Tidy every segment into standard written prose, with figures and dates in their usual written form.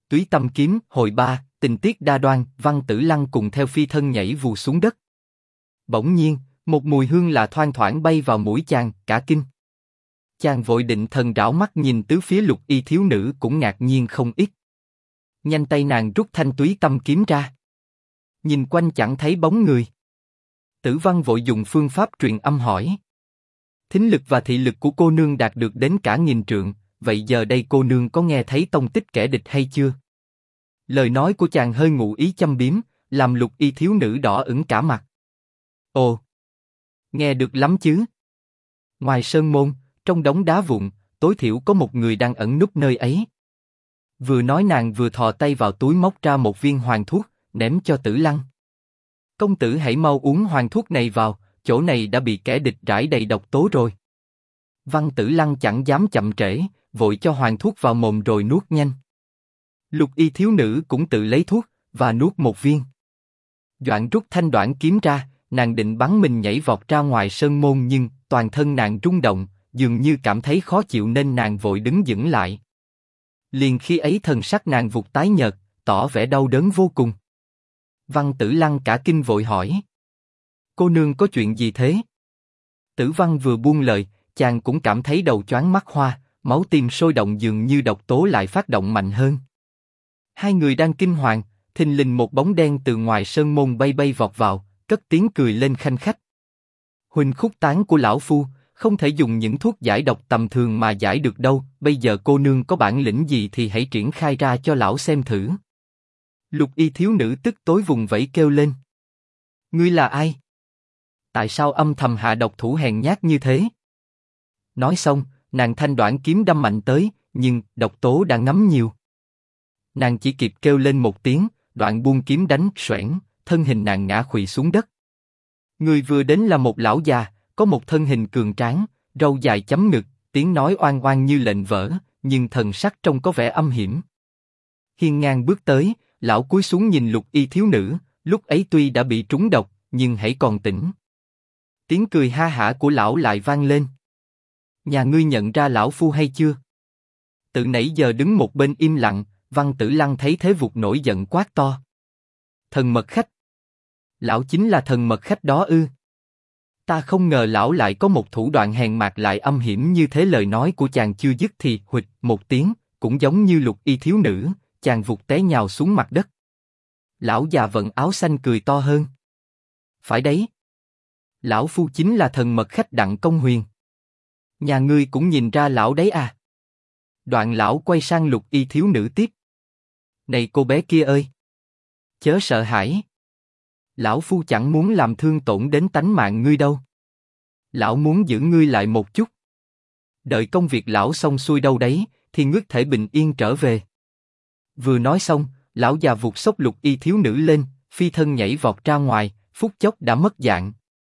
Túy Tâm Kiếm, hồi 3, tình tiết đa đoan, Văn Tử Lăng cùng theo phi thân nhảy vù xuống đất. Bỗng nhiên, một mùi hương lạ thoang thoảng bay vào mũi chàng, cả kinh. Chàng vội định thần rảo mắt nhìn tứ phía Lục Y thiếu nữ cũng ngạc nhiên không ít. Nhanh tay nàng rút thanh Túy Tâm Kiếm ra. Nhìn quanh chẳng thấy bóng người. Tử Văn vội dùng phương pháp truyền âm hỏi. Thính lực và thị lực của cô nương đạt được đến cả 1000 trượng, vậy giờ đây cô nương có nghe thấy tông tích kẻ địch hay chưa? Lời nói của chàng hơi ngụ ý châm biếm, làm Lục Y thiếu nữ đỏ ửng cả mặt. Ồ, nghe được lắm chứ. Ngoài sơn môn, trong đống đá vụn, tối thiểu có một người đang ẩn núp nơi ấy. Vừa nói nàng vừa thò tay vào túi móc ra một viên hoàng thuốc, ném cho Tử Lăng. Công tử hãy mau uống hoàng thuốc này vào, chỗ này đã bị kẻ địch rải đầy độc tố rồi. Văn Tử Lăng chẳng dám chậm trễ, vội cho hoàng thuốc vào mồm rồi nuốt nhanh. Lục Y thiếu nữ cũng tự lấy thuốc và nuốt một viên. Đoạn rút thanh Đoản kiếm ra, nàng định bắn mình nhảy vọt ra ngoài sơn môn nhưng toàn thân nàng rung động, dường như cảm thấy khó chịu nên nàng vội đứng vững lại. Liền khi ấy thần sắc nàng vụt tái nhợt, tỏ vẻ đau đớn vô cùng. Văn Tử Lăng cả kinh vội hỏi: cô nương có chuyện gì thế? Tử Văn vừa buông lời, chàng cũng cảm thấy đầu choáng mắt hoa, máu tim sôi động dường như độc tố lại phát động mạnh hơn. Hai người đang kinh hoàng, thình lình một bóng đen từ ngoài sơn môn bay bay vọt vào, cất tiếng cười lên khanh khách. Huỳnh khúc tán của lão phu, không thể dùng những thuốc giải độc tầm thường mà giải được đâu, bây giờ cô nương có bản lĩnh gì thì hãy triển khai ra cho lão xem thử. Lục Y thiếu nữ tức tối vùng vẫy kêu lên. Ngươi là ai? Tại sao âm thầm hạ độc thủ hèn nhát như thế? Nói xong, nàng thanh Đoản kiếm đâm mạnh tới, nhưng độc tố đã ngấm nhiều. Nàng chỉ kịp kêu lên một tiếng, đoạn buông kiếm đánh xoẻng, thân hình nàng ngã khuỵu xuống đất. Người vừa đến là một lão già, có một thân hình cường tráng, râu dài chấm ngực, tiếng nói oang oang như lệnh vỡ, nhưng thần sắc trông có vẻ âm hiểm. Hiên ngang bước tới, lão cúi xuống nhìn Lục Y thiếu nữ, lúc ấy tuy đã bị trúng độc, nhưng hãy còn tỉnh. Tiếng cười ha hả của lão lại vang lên. Nhà ngươi nhận ra lão phu hay chưa? Từ nãy giờ đứng một bên im lặng, Văn Tử Lăng thấy thế vụt nổi giận quát to. Thần mật khách. Lão chính là thần mật khách đó ư? Ta không ngờ lão lại có một thủ đoạn hèn mạt lại âm hiểm như thế. Lời nói của chàng chưa dứt thì huỵch một tiếng, cũng giống như Lục Y thiếu nữ, chàng vụt té nhào xuống mặt đất. Lão già vận áo xanh cười to hơn. Phải đấy. Lão phu chính là thần mật khách Đặng Công Huyền. Nhà ngươi cũng nhìn ra lão đấy à? Đoạn lão quay sang Lục Y thiếu nữ tiếp. Này cô bé kia ơi! Chớ sợ hãi. Lão phu chẳng muốn làm thương tổn đến tánh mạng ngươi đâu. Lão muốn giữ ngươi lại một chút. Đợi công việc lão xong xuôi đâu đấy, thì ngươi thể bình yên trở về. Vừa nói xong, lão già vụt xốc Lục Y thiếu nữ lên, phi thân nhảy vọt ra ngoài, phút chốc đã mất dạng.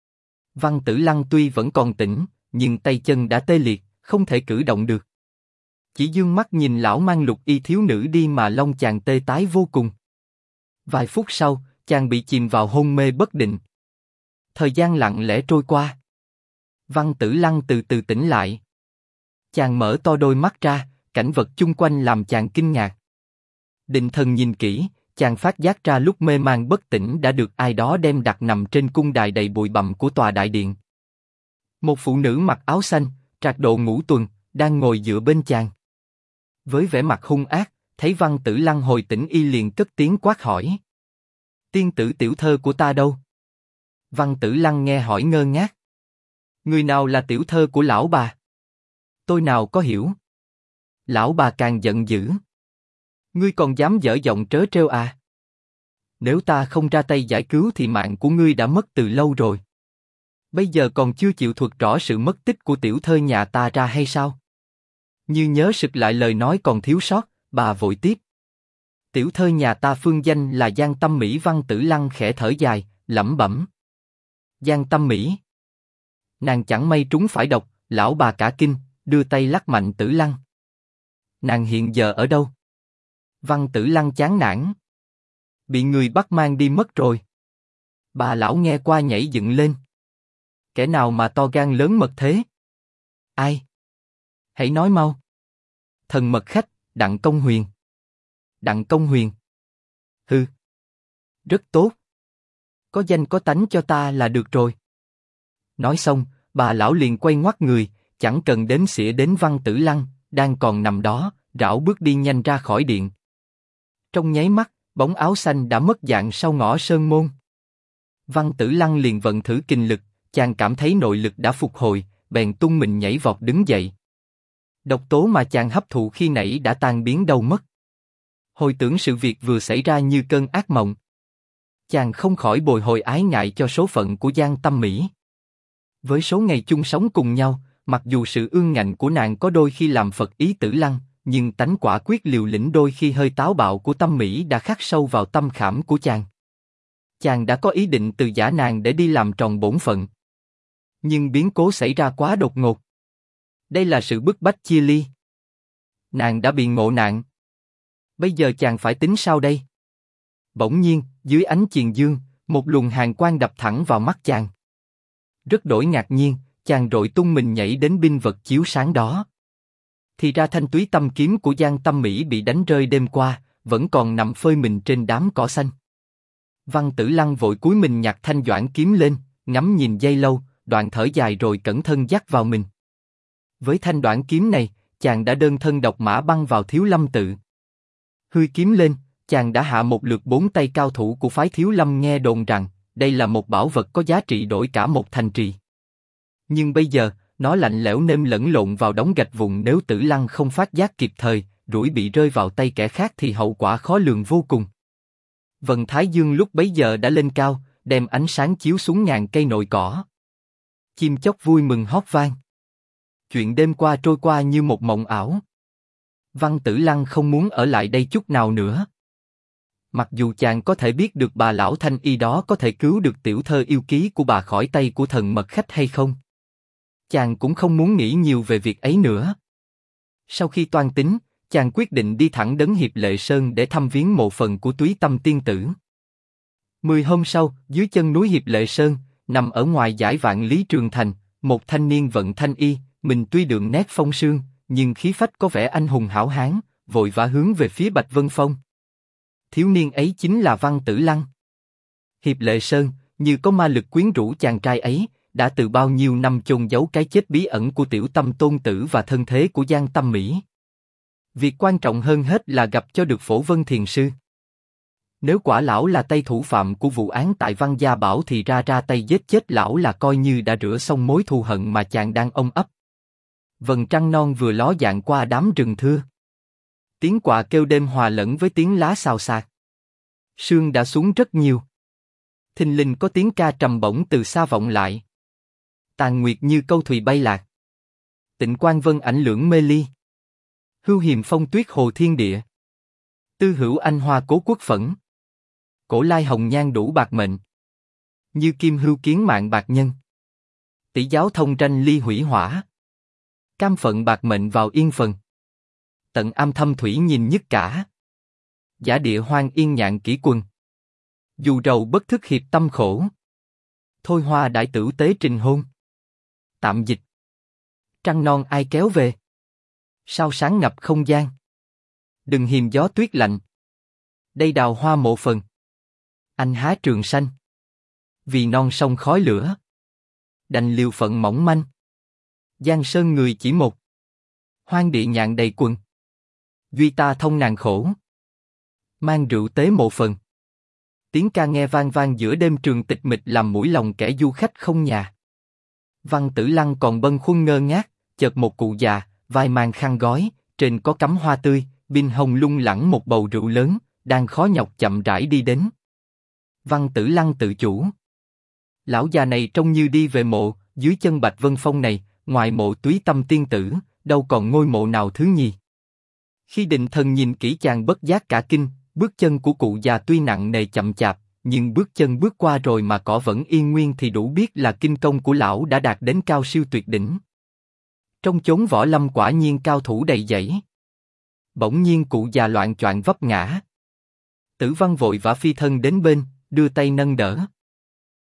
Văn Tử Lăng tuy vẫn còn tỉnh, nhưng tay chân đã tê liệt, không thể cử động được. Chỉ dương mắt nhìn lão mang Lục Y thiếu nữ đi mà lông chàng tê tái vô cùng. Vài phút sau, chàng bị chìm vào hôn mê bất định. Thời gian lặng lẽ trôi qua. Văn Tử Lăng từ từ tỉnh lại. Chàng mở to đôi mắt ra, cảnh vật chung quanh làm chàng kinh ngạc. Định thần nhìn kỹ, chàng phát giác ra lúc mê man bất tỉnh đã được ai đó đem đặt nằm trên cung đài đầy bụi bặm của tòa đại điện. Một phụ nữ mặc áo xanh, trạc độ ngũ tuần, đang ngồi dựa bên chàng. Với vẻ mặt hung ác, thấy Văn Tử Lăng hồi tỉnh y liền cất tiếng quát hỏi. Tiên tử tiểu thơ của ta đâu? Văn Tử Lăng nghe hỏi ngơ ngác. Người nào là tiểu thơ của lão bà? Tôi nào có hiểu. Lão bà càng giận dữ. Ngươi còn dám dở giọng trớ trêu à? Nếu ta không ra tay giải cứu thì mạng của ngươi đã mất từ lâu rồi. Bây giờ còn chưa chịu thuật rõ sự mất tích của tiểu thơ nhà ta ra hay sao? Như nhớ sực lại lời nói còn thiếu sót, bà vội tiếp. Tiểu thơ nhà ta phương danh là Giang Tâm Mỹ. Văn Tử Lăng khẽ thở dài, lẩm bẩm. Giang Tâm Mỹ. Nàng chẳng may trúng phải độc, lão bà cả kinh, đưa tay lắc mạnh Tử Lăng. Nàng hiện giờ ở đâu? Văn Tử Lăng chán nản. Bị người bắt mang đi mất rồi. Bà lão nghe qua nhảy dựng lên. Kẻ nào mà to gan lớn mật thế? Ai? Hãy nói mau. Thần mật khách, Đặng Công Huyền. Đặng Công Huyền. Hừ. Rất tốt. Có danh có tánh cho ta là được rồi. Nói xong, bà lão liền quay ngoắt người, chẳng cần đếm xỉa đến Văn Tử Lăng, đang còn nằm đó, rảo bước đi nhanh ra khỏi điện. Trong nháy mắt, bóng áo xanh đã mất dạng sau ngõ sơn môn. Văn Tử Lăng liền vận thử kinh lực, chàng cảm thấy nội lực đã phục hồi, bèn tung mình nhảy vọt đứng dậy. Độc tố mà chàng hấp thụ khi nãy đã tan biến đâu mất. Hồi tưởng sự việc vừa xảy ra như cơn ác mộng. Chàng không khỏi bồi hồi ái ngại cho số phận của Giang Tâm Mỹ. Với số ngày chung sống cùng nhau, mặc dù sự ương ngạnh của nàng có đôi khi làm phật ý Tử Lăng, nhưng tánh quả quyết liều lĩnh đôi khi hơi táo bạo của Tâm Mỹ đã khắc sâu vào tâm khảm của chàng. Chàng đã có ý định từ giã nàng để đi làm tròn bổn phận. Nhưng biến cố xảy ra quá đột ngột. Đây là sự bức bách chia ly. Nàng đã bị ngộ nạn. Bây giờ chàng phải tính sao đây? Bỗng nhiên, dưới ánh chiền dương, một luồng hàn quang đập thẳng vào mắt chàng. Rất đổi ngạc nhiên, chàng rội tung mình nhảy đến binh vật chiếu sáng đó. Thì ra thanh túy tâm kiếm của Giang Tâm Mỹ bị đánh rơi đêm qua, vẫn còn nằm phơi mình trên đám cỏ xanh. Văn Tử Lăng vội cúi mình nhặt thanh doãn kiếm lên, ngắm nhìn giây lâu, đoạn thở dài rồi cẩn thân dắt vào mình. Với thanh đoản kiếm này, chàng đã đơn thân độc mã băng vào Thiếu Lâm tự. Hươi kiếm lên, chàng đã hạ một lượt 4 tay cao thủ của phái Thiếu Lâm nghe đồn rằng, đây là một bảo vật có giá trị đổi cả một thành trì. Nhưng bây giờ, nó lạnh lẽo nêm lẫn lộn vào đống gạch vụn, nếu Tử Lăng không phát giác kịp thời, rủi bị rơi vào tay kẻ khác thì hậu quả khó lường vô cùng. Vầng thái dương lúc bấy giờ đã lên cao, đem ánh sáng chiếu xuống ngàn cây nội cỏ. Chim chóc vui mừng hót vang. Chuyện đêm qua trôi qua như một mộng ảo. Văn Tử Lăng không muốn ở lại đây chút nào nữa. Mặc dù chàng có thể biết được bà lão thanh y đó có thể cứu được tiểu thơ yêu ký của bà khỏi tay của thần mật khách hay không, chàng cũng không muốn nghĩ nhiều về việc ấy nữa. Sau khi toan tính, chàng quyết định đi thẳng đến Hiệp Lệ Sơn để thăm viếng mộ phần của Túy Tâm tiên tử. 10 hôm sau, dưới chân núi Hiệp Lệ Sơn, nằm ở ngoài dải Vạn Lý Trường Thành, một thanh niên vận thanh y, mình tuy đượm nét phong sương, nhưng khí phách có vẻ anh hùng hảo hán, vội vã hướng về phía Bạch Vân Phong. Thiếu niên ấy chính là Văn Tử Lăng. Hiệp Lệ Sơn, như có ma lực quyến rũ chàng trai ấy, đã từ bao nhiêu năm chôn giấu cái chết bí ẩn của Tiểu Tâm tôn tử và thân thế của Giang Tâm Mỹ. Việc quan trọng hơn hết là gặp cho được Phổ Vân Thiền Sư. Nếu quả lão là tay thủ phạm của vụ án tại Văn Gia Bảo thì ra tay giết chết lão là coi như đã rửa xong mối thù hận mà chàng đang ôm ấp. Vầng trăng non vừa ló dạng qua đám rừng thưa. Tiếng quạ kêu đêm hòa lẫn với tiếng lá xào xạc. Sương đã xuống rất nhiều. Thình lình có tiếng ca trầm bổng từ xa vọng lại. Tàn nguyệt như câu thùy bay lạc. Tịnh quang vân ảnh lưỡng mê ly. Hưu hiềm phong tuyết hồ thiên địa. Tư hữu anh hoa cố quốc phẫn. Cổ lai hồng nhan đủ bạc mệnh. Như kim hưu kiến mạng bạc nhân. Tỷ giáo thông tranh ly hủy hỏa. Cam phận bạc mệnh vào yên phần. Tận am thâm thủy nhìn nhất cả. Giả địa hoang yên nhạn kỹ quân. Dù rầu bất thức hiệp tâm khổ. Thôi hoa đại tử tế trình hôn. Tạm dịch. Trăng non ai kéo về. Sao sáng ngập không gian. Đừng hiềm gió tuyết lạnh. Đây đào hoa mộ phần. Anh há trường xanh. Vì non sông khói lửa. Đành liều phận mỏng manh. Giang sơn người chỉ một. Hoang địa nhạn đầy quần. Duy ta thông nàng khổ. Mang rượu tế mộ phần. Tiếng ca nghe vang vang giữa đêm trường tịch mịch làm mũi lòng kẻ du khách không nhà. Văn Tử Lăng còn bâng khuâng ngơ ngác, chợt một cụ già, vai mang khăn gói, trên có cắm hoa tươi, bên hông lung lẳng một bầu rượu lớn, đang khó nhọc chậm rãi đi đến. Văn Tử Lăng tự chủ. Lão già này trông như đi về mộ, dưới chân Bạch Vân Phong này, ngoài mộ Túy Tâm tiên tử, đâu còn ngôi mộ nào thứ nhì. Khi định thần nhìn kỹ chàng bất giác cả kinh, bước chân của cụ già tuy nặng nề chậm chạp, nhưng bước chân bước qua rồi mà cỏ vẫn yên nguyên thì đủ biết là kinh công của lão đã đạt đến cao siêu tuyệt đỉnh. Trong chốn võ lâm quả nhiên cao thủ đầy dẫy. Bỗng nhiên cụ già loạng choạng vấp ngã. Tử Văn vội vã phi thân đến bên, đưa tay nâng đỡ.